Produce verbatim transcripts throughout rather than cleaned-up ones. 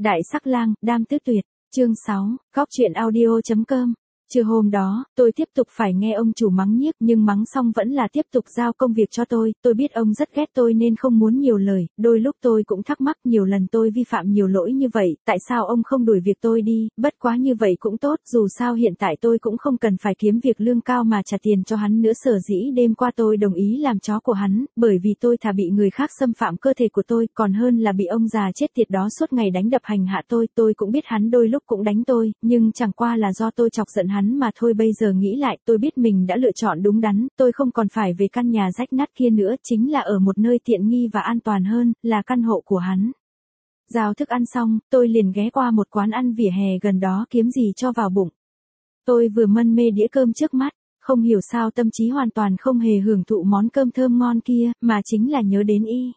Đại sắc lang, đam tứ tuyệt, chương sáu, góc truyện audio.com. Trưa hôm đó, tôi tiếp tục phải nghe ông chủ mắng nhiếc nhưng mắng xong vẫn là tiếp tục giao công việc cho tôi, tôi biết ông rất ghét tôi nên không muốn nhiều lời, đôi lúc tôi cũng thắc mắc nhiều lần tôi vi phạm nhiều lỗi như vậy, tại sao ông không đuổi việc tôi đi, bất quá như vậy cũng tốt, dù sao hiện tại tôi cũng không cần phải kiếm việc lương cao mà trả tiền cho hắn nữa sở dĩ đêm qua tôi đồng ý làm chó của hắn, bởi vì tôi thà bị người khác xâm phạm cơ thể của tôi, còn hơn là bị ông già chết tiệt đó suốt ngày đánh đập hành hạ tôi, tôi cũng biết hắn đôi lúc cũng đánh tôi, nhưng chẳng qua là do tôi chọc giận hắn mà thôi. Bây giờ nghĩ lại tôi biết mình đã lựa chọn đúng đắn, tôi không còn phải về căn nhà rách nát kia nữa, chính là ở một nơi tiện nghi và an toàn hơn, là căn hộ của hắn. Giao thức ăn xong, tôi liền ghé qua một quán ăn vỉa hè gần đó kiếm gì cho vào bụng. Tôi vừa mân mê đĩa cơm trước mắt, không hiểu sao tâm trí hoàn toàn không hề hưởng thụ món cơm thơm ngon kia, mà chính là nhớ đến y.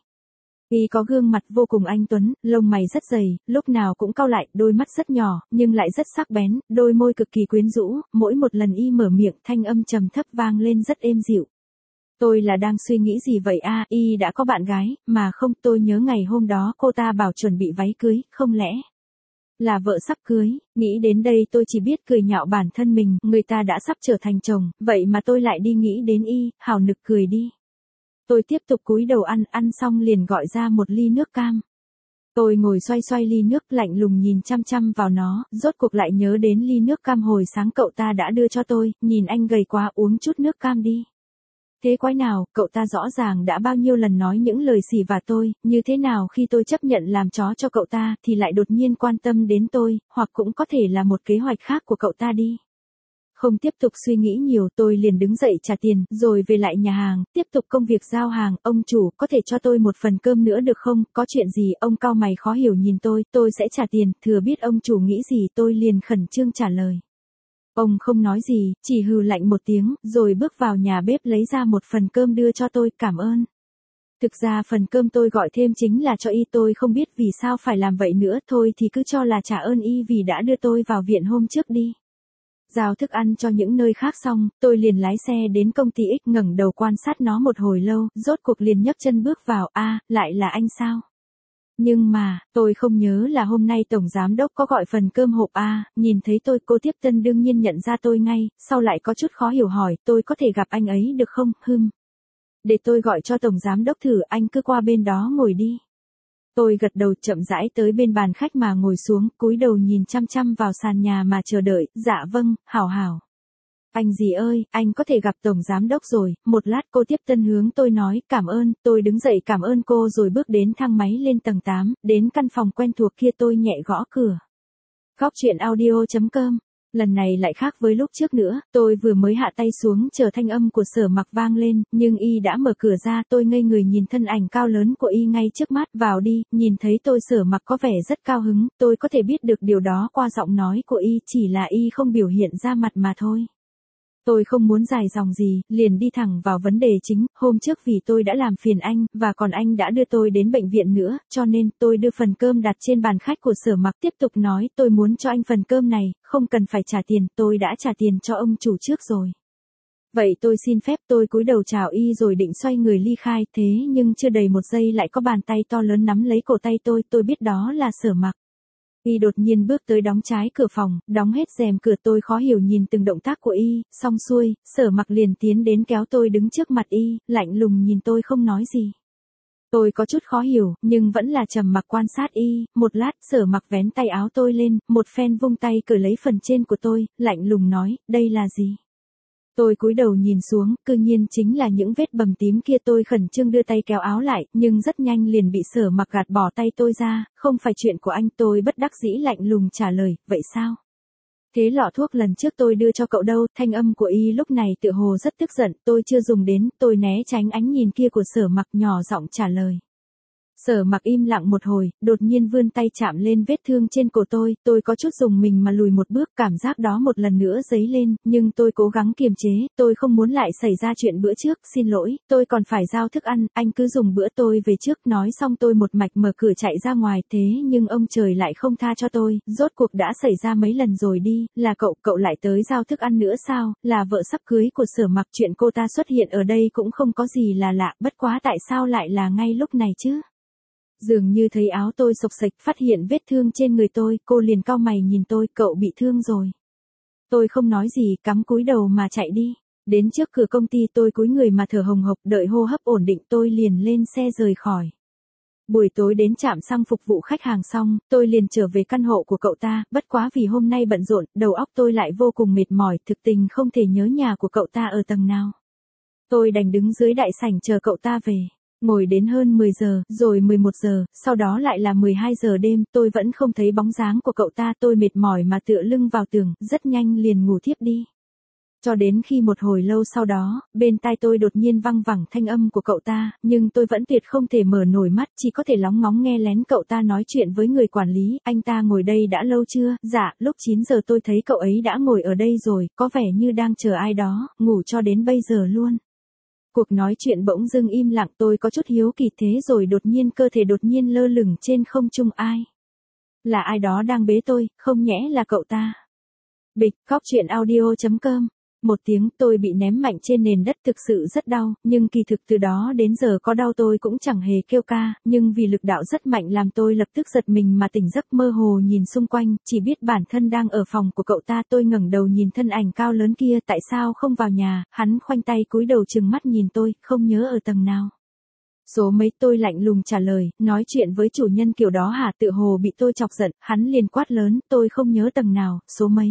Y có gương mặt vô cùng anh tuấn, lông mày rất dày, lúc nào cũng cau lại, đôi mắt rất nhỏ, nhưng lại rất sắc bén, đôi môi cực kỳ quyến rũ, mỗi một lần y mở miệng thanh âm trầm thấp vang lên rất êm dịu. Tôi là đang suy nghĩ gì vậy a, à, y đã có bạn gái, mà không, tôi nhớ ngày hôm đó cô ta bảo chuẩn bị váy cưới, không lẽ là vợ sắp cưới, nghĩ đến đây tôi chỉ biết cười nhạo bản thân mình, người ta đã sắp trở thành chồng, vậy mà tôi lại đi nghĩ đến y, hào nực cười đi. Tôi tiếp tục cúi đầu ăn, ăn xong liền gọi ra một ly nước cam. Tôi ngồi xoay xoay ly nước lạnh lùng nhìn chăm chăm vào nó, rốt cuộc lại nhớ đến ly nước cam hồi sáng cậu ta đã đưa cho tôi, nhìn anh gầy quá uống chút nước cam đi. Thế quái nào, cậu ta rõ ràng đã bao nhiêu lần nói những lời xỉ vả tôi, như thế nào khi tôi chấp nhận làm chó cho cậu ta thì lại đột nhiên quan tâm đến tôi, hoặc cũng có thể là một kế hoạch khác của cậu ta đi. Không tiếp tục suy nghĩ nhiều tôi liền đứng dậy trả tiền, rồi về lại nhà hàng, tiếp tục công việc giao hàng, ông chủ, có thể cho tôi một phần cơm nữa được không, có chuyện gì, ông cau mày khó hiểu nhìn tôi, tôi sẽ trả tiền, thừa biết ông chủ nghĩ gì tôi liền khẩn trương trả lời. Ông không nói gì, chỉ hừ lạnh một tiếng, rồi bước vào nhà bếp lấy ra một phần cơm đưa cho tôi, cảm ơn. Thực ra phần cơm tôi gọi thêm chính là cho y, tôi không biết vì sao phải làm vậy nữa, thôi thì cứ cho là trả ơn y vì đã đưa tôi vào viện hôm trước đi. Giao thức ăn cho những nơi khác xong, tôi liền lái xe đến công ty X ngẩng đầu quan sát nó một hồi lâu, rốt cuộc liền nhấc chân bước vào, a, à, lại là anh sao? Nhưng mà, tôi không nhớ là hôm nay Tổng Giám Đốc có gọi phần cơm hộp a, à, nhìn thấy tôi cô tiếp tân đương nhiên nhận ra tôi ngay, sau lại có chút khó hiểu hỏi, tôi có thể gặp anh ấy được không, hừm. Để tôi gọi cho Tổng Giám Đốc thử, anh cứ qua bên đó ngồi đi. Tôi gật đầu chậm rãi tới bên bàn khách mà ngồi xuống, cúi đầu nhìn chăm chăm vào sàn nhà mà chờ đợi, dạ vâng, hảo hảo. Anh gì ơi, anh có thể gặp Tổng Giám Đốc rồi, một lát cô tiếp tân hướng tôi nói, cảm ơn, tôi đứng dậy cảm ơn cô rồi bước đến thang máy lên tầng tám, đến căn phòng quen thuộc kia tôi nhẹ gõ cửa. Góc truyện audio.com. Lần này lại khác với lúc trước nữa, tôi vừa mới hạ tay xuống chờ thanh âm của Sở Mặc vang lên, nhưng y đã mở cửa ra, tôi ngây người nhìn thân ảnh cao lớn của y ngay trước mắt, vào đi, nhìn thấy tôi Sở Mặc có vẻ rất cao hứng, tôi có thể biết được điều đó qua giọng nói của y, chỉ là y không biểu hiện ra mặt mà thôi. Tôi không muốn dài dòng gì, liền đi thẳng vào vấn đề chính, hôm trước vì tôi đã làm phiền anh, và còn anh đã đưa tôi đến bệnh viện nữa, cho nên tôi đưa phần cơm đặt trên bàn khách của Sở Mặc tiếp tục nói tôi muốn cho anh phần cơm này, không cần phải trả tiền, tôi đã trả tiền cho ông chủ trước rồi. Vậy tôi xin phép tôi cúi đầu chào y rồi định xoay người ly khai, thế nhưng chưa đầy một giây lại có bàn tay to lớn nắm lấy cổ tay tôi, tôi biết đó là Sở Mặc. Y đột nhiên bước tới đóng trái cửa phòng, đóng hết rèm cửa tôi khó hiểu nhìn từng động tác của y, xong xuôi, Sở Mặc liền tiến đến kéo tôi đứng trước mặt y, lạnh lùng nhìn tôi không nói gì. Tôi có chút khó hiểu, nhưng vẫn là trầm mặc quan sát y, một lát Sở Mặc vén tay áo tôi lên, một phen vung tay cởi lấy phần trên của tôi, lạnh lùng nói, đây là gì? Tôi cúi đầu nhìn xuống, cư nhiên chính là những vết bầm tím kia tôi khẩn trương đưa tay kéo áo lại, nhưng rất nhanh liền bị Sở Mặc gạt bỏ tay tôi ra, không phải chuyện của anh tôi bất đắc dĩ lạnh lùng trả lời, vậy sao? Thế lọ thuốc lần trước tôi đưa cho cậu đâu, thanh âm của y lúc này tựa hồ rất tức giận, tôi chưa dùng đến, tôi né tránh ánh nhìn kia của Sở Mặc nhỏ giọng trả lời. Sở Mặc im lặng một hồi, đột nhiên vươn tay chạm lên vết thương trên cổ tôi, tôi có chút dùng mình mà lùi một bước, cảm giác đó một lần nữa dấy lên, nhưng tôi cố gắng kiềm chế, tôi không muốn lại xảy ra chuyện bữa trước, xin lỗi, tôi còn phải giao thức ăn, anh cứ dùng bữa tôi về trước, nói xong tôi một mạch mở cửa chạy ra ngoài, thế nhưng ông trời lại không tha cho tôi, rốt cuộc đã xảy ra mấy lần rồi đi, là cậu, cậu lại tới giao thức ăn nữa sao, là vợ sắp cưới của Sở Mặc, chuyện cô ta xuất hiện ở đây cũng không có gì là lạ, bất quá tại sao lại là ngay lúc này chứ? Dường như thấy áo tôi xộc xệch, phát hiện vết thương trên người tôi, cô liền cau mày nhìn tôi, cậu bị thương rồi. Tôi không nói gì, cắm cúi đầu mà chạy đi. Đến trước cửa công ty tôi cúi người mà thở hồng hộc, đợi hô hấp ổn định tôi liền lên xe rời khỏi. Buổi tối đến trạm xăng phục vụ khách hàng xong, tôi liền trở về căn hộ của cậu ta, bất quá vì hôm nay bận rộn, đầu óc tôi lại vô cùng mệt mỏi, thực tình không thể nhớ nhà của cậu ta ở tầng nào. Tôi đành đứng dưới đại sảnh chờ cậu ta về. Ngồi đến hơn mười giờ, rồi mười một giờ, sau đó lại là mười hai giờ đêm, tôi vẫn không thấy bóng dáng của cậu ta, tôi mệt mỏi mà tựa lưng vào tường, rất nhanh liền ngủ thiếp đi. Cho đến khi một hồi lâu sau đó, bên tai tôi đột nhiên văng vẳng thanh âm của cậu ta, nhưng tôi vẫn tuyệt không thể mở nổi mắt, chỉ có thể lóng ngóng nghe lén cậu ta nói chuyện với người quản lý, anh ta ngồi đây đã lâu chưa? Dạ, lúc chín giờ tôi thấy cậu ấy đã ngồi ở đây rồi, có vẻ như đang chờ ai đó, ngủ cho đến bây giờ luôn. Cuộc nói chuyện bỗng dưng im lặng, tôi có chút hiếu kỳ, thế rồi đột nhiên cơ thể đột nhiên lơ lửng trên không trung. Ai? Là ai đó đang bế tôi, không nhẽ là cậu ta? Bịch, cóc truyện audio chấm com. Một tiếng, tôi bị ném mạnh trên nền đất, thực sự rất đau, nhưng kỳ thực từ đó đến giờ có đau tôi cũng chẳng hề kêu ca, nhưng vì lực đạo rất mạnh làm tôi lập tức giật mình mà tỉnh giấc, mơ hồ nhìn xung quanh, chỉ biết bản thân đang ở phòng của cậu ta. Tôi ngẩng đầu nhìn thân ảnh cao lớn kia, tại sao không vào nhà? Hắn khoanh tay cúi đầu trừng mắt nhìn tôi, không nhớ ở tầng nào. Số mấy? Tôi lạnh lùng trả lời, nói chuyện với chủ nhân kiểu đó hả? Tự hồ bị tôi chọc giận, hắn liền quát lớn, tôi không nhớ tầng nào, số mấy?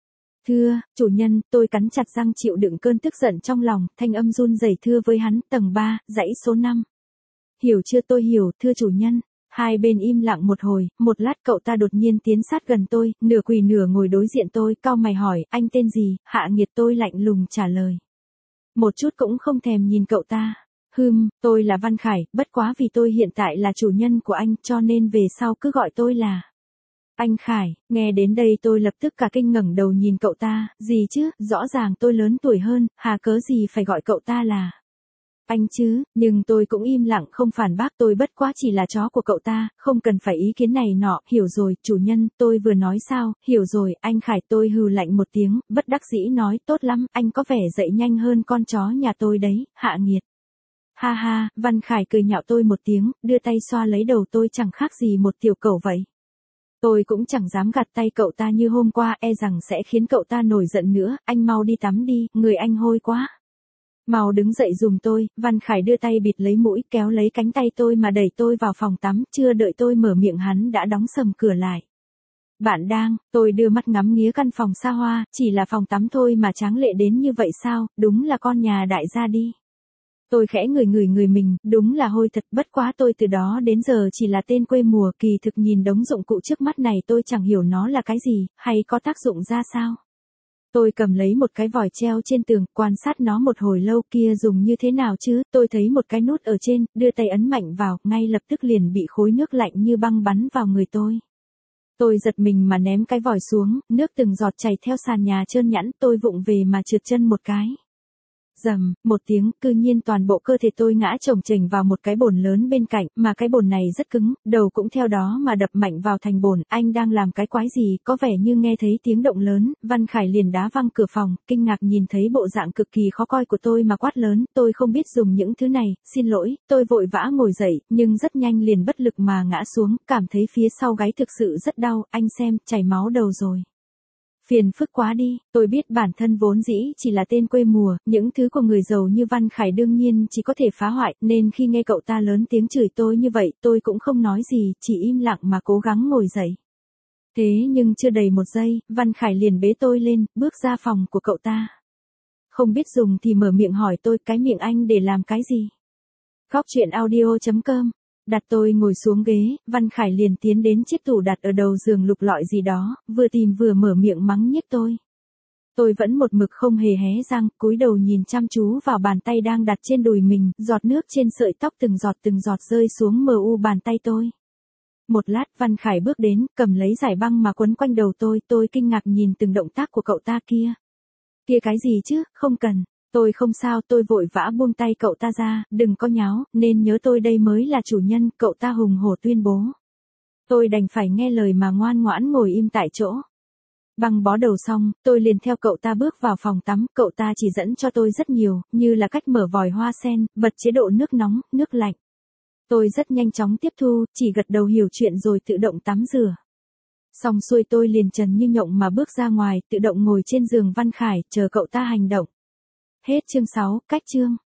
Thưa, chủ nhân, tôi cắn chặt răng chịu đựng cơn tức giận trong lòng, thanh âm run rẩy thưa với hắn, tầng ba, dãy số năm. Hiểu chưa? Tôi hiểu, thưa chủ nhân. Hai bên im lặng một hồi, một lát cậu ta đột nhiên tiến sát gần tôi, nửa quỳ nửa ngồi đối diện tôi, cau mày hỏi, anh tên gì? Hạ Nghiệt. Tôi lạnh lùng trả lời. Một chút cũng không thèm nhìn cậu ta. Hừm, tôi là Văn Khải, bất quá vì tôi hiện tại là chủ nhân của anh, cho nên về sau cứ gọi tôi là anh Khải. Nghe đến đây tôi lập tức cả kinh ngẩng đầu nhìn cậu ta, gì chứ, rõ ràng tôi lớn tuổi hơn, hà cớ gì phải gọi cậu ta là anh chứ, nhưng tôi cũng im lặng không phản bác, tôi bất quá chỉ là chó của cậu ta, không cần phải ý kiến này nọ. Hiểu rồi, chủ nhân, tôi vừa nói sao? Hiểu rồi, anh Khải. Tôi hừ lạnh một tiếng, bất đắc dĩ nói, tốt lắm, anh có vẻ dậy nhanh hơn con chó nhà tôi đấy, Hạ Nghiệt. Ha ha, Văn Khải cười nhạo tôi một tiếng, đưa tay xoa lấy đầu tôi, chẳng khác gì một tiểu cẩu vậy. Tôi cũng chẳng dám gạt tay cậu ta như hôm qua, e rằng sẽ khiến cậu ta nổi giận nữa. Anh mau đi tắm đi, người anh hôi quá. Mau đứng dậy giùm tôi. Văn Khải đưa tay bịt lấy mũi, kéo lấy cánh tay tôi mà đẩy tôi vào phòng tắm, chưa đợi tôi mở miệng hắn đã đóng sầm cửa lại. Bạn đang, tôi đưa mắt ngắm nghía căn phòng xa hoa, chỉ là phòng tắm thôi mà tráng lệ đến như vậy sao? Đúng là con nhà đại gia đi. Tôi khẽ ngửi ngửi người mình, đúng là hôi thật, bất quá tôi từ đó đến giờ chỉ là tên quê mùa, kỳ thực nhìn đống dụng cụ trước mắt này tôi chẳng hiểu nó là cái gì, hay có tác dụng ra sao. Tôi cầm lấy một cái vòi treo trên tường, quan sát nó một hồi lâu, kia dùng như thế nào chứ? Tôi thấy một cái nút ở trên, đưa tay ấn mạnh vào, ngay lập tức liền bị khối nước lạnh như băng bắn vào người tôi. Tôi giật mình mà ném cái vòi xuống, nước từng giọt chảy theo sàn nhà trơn nhẵn, tôi vụng về mà trượt chân một cái. Rầm, một tiếng, cư nhiên toàn bộ cơ thể tôi ngã chồng chềnh vào một cái bồn lớn bên cạnh, mà cái bồn này rất cứng, đầu cũng theo đó mà đập mạnh vào thành bồn. Anh đang làm cái quái gì? Có vẻ như nghe thấy tiếng động lớn, Văn Khải liền đá văng cửa phòng, kinh ngạc nhìn thấy bộ dạng cực kỳ khó coi của tôi mà quát lớn, tôi không biết dùng những thứ này, xin lỗi. Tôi vội vã ngồi dậy, nhưng rất nhanh liền bất lực mà ngã xuống, cảm thấy phía sau gáy thực sự rất đau, anh xem, chảy máu đầu rồi. Phiền phức quá đi, tôi biết bản thân vốn dĩ chỉ là tên quê mùa, những thứ của người giàu như Văn Khải đương nhiên chỉ có thể phá hoại, nên khi nghe cậu ta lớn tiếng chửi tôi như vậy, tôi cũng không nói gì, chỉ im lặng mà cố gắng ngồi dậy. Thế nhưng chưa đầy một giây, Văn Khải liền bế tôi lên, bước ra phòng của cậu ta. Không biết dùng thì mở miệng hỏi tôi, cái miệng anh để làm cái gì? Cóc truyện audio chấm com. Đặt tôi ngồi xuống ghế, Văn Khải liền tiến đến chiếc tủ đặt ở đầu giường lục lọi gì đó, vừa tìm vừa mở miệng mắng nhiếc tôi. Tôi vẫn một mực không hề hé răng, cúi đầu nhìn chăm chú vào bàn tay đang đặt trên đùi mình, giọt nước trên sợi tóc từng giọt từng giọt rơi xuống mờ u bàn tay tôi. Một lát, Văn Khải bước đến, cầm lấy giải băng mà quấn quanh đầu tôi, tôi kinh ngạc nhìn từng động tác của cậu ta kia. Kia cái gì chứ, không cần. Tôi không sao, tôi vội vã buông tay cậu ta ra, đừng có nháo, nên nhớ tôi đây mới là chủ nhân, cậu ta hùng hổ tuyên bố. Tôi đành phải nghe lời mà ngoan ngoãn ngồi im tại chỗ. Băng bó đầu xong, tôi liền theo cậu ta bước vào phòng tắm, cậu ta chỉ dẫn cho tôi rất nhiều, như là cách mở vòi hoa sen, bật chế độ nước nóng, nước lạnh. Tôi rất nhanh chóng tiếp thu, chỉ gật đầu hiểu chuyện rồi tự động tắm rửa. Xong xuôi tôi liền trần như nhộng mà bước ra ngoài, tự động ngồi trên giường Văn Khải, chờ cậu ta hành động. Hết chương sáu, cách chương.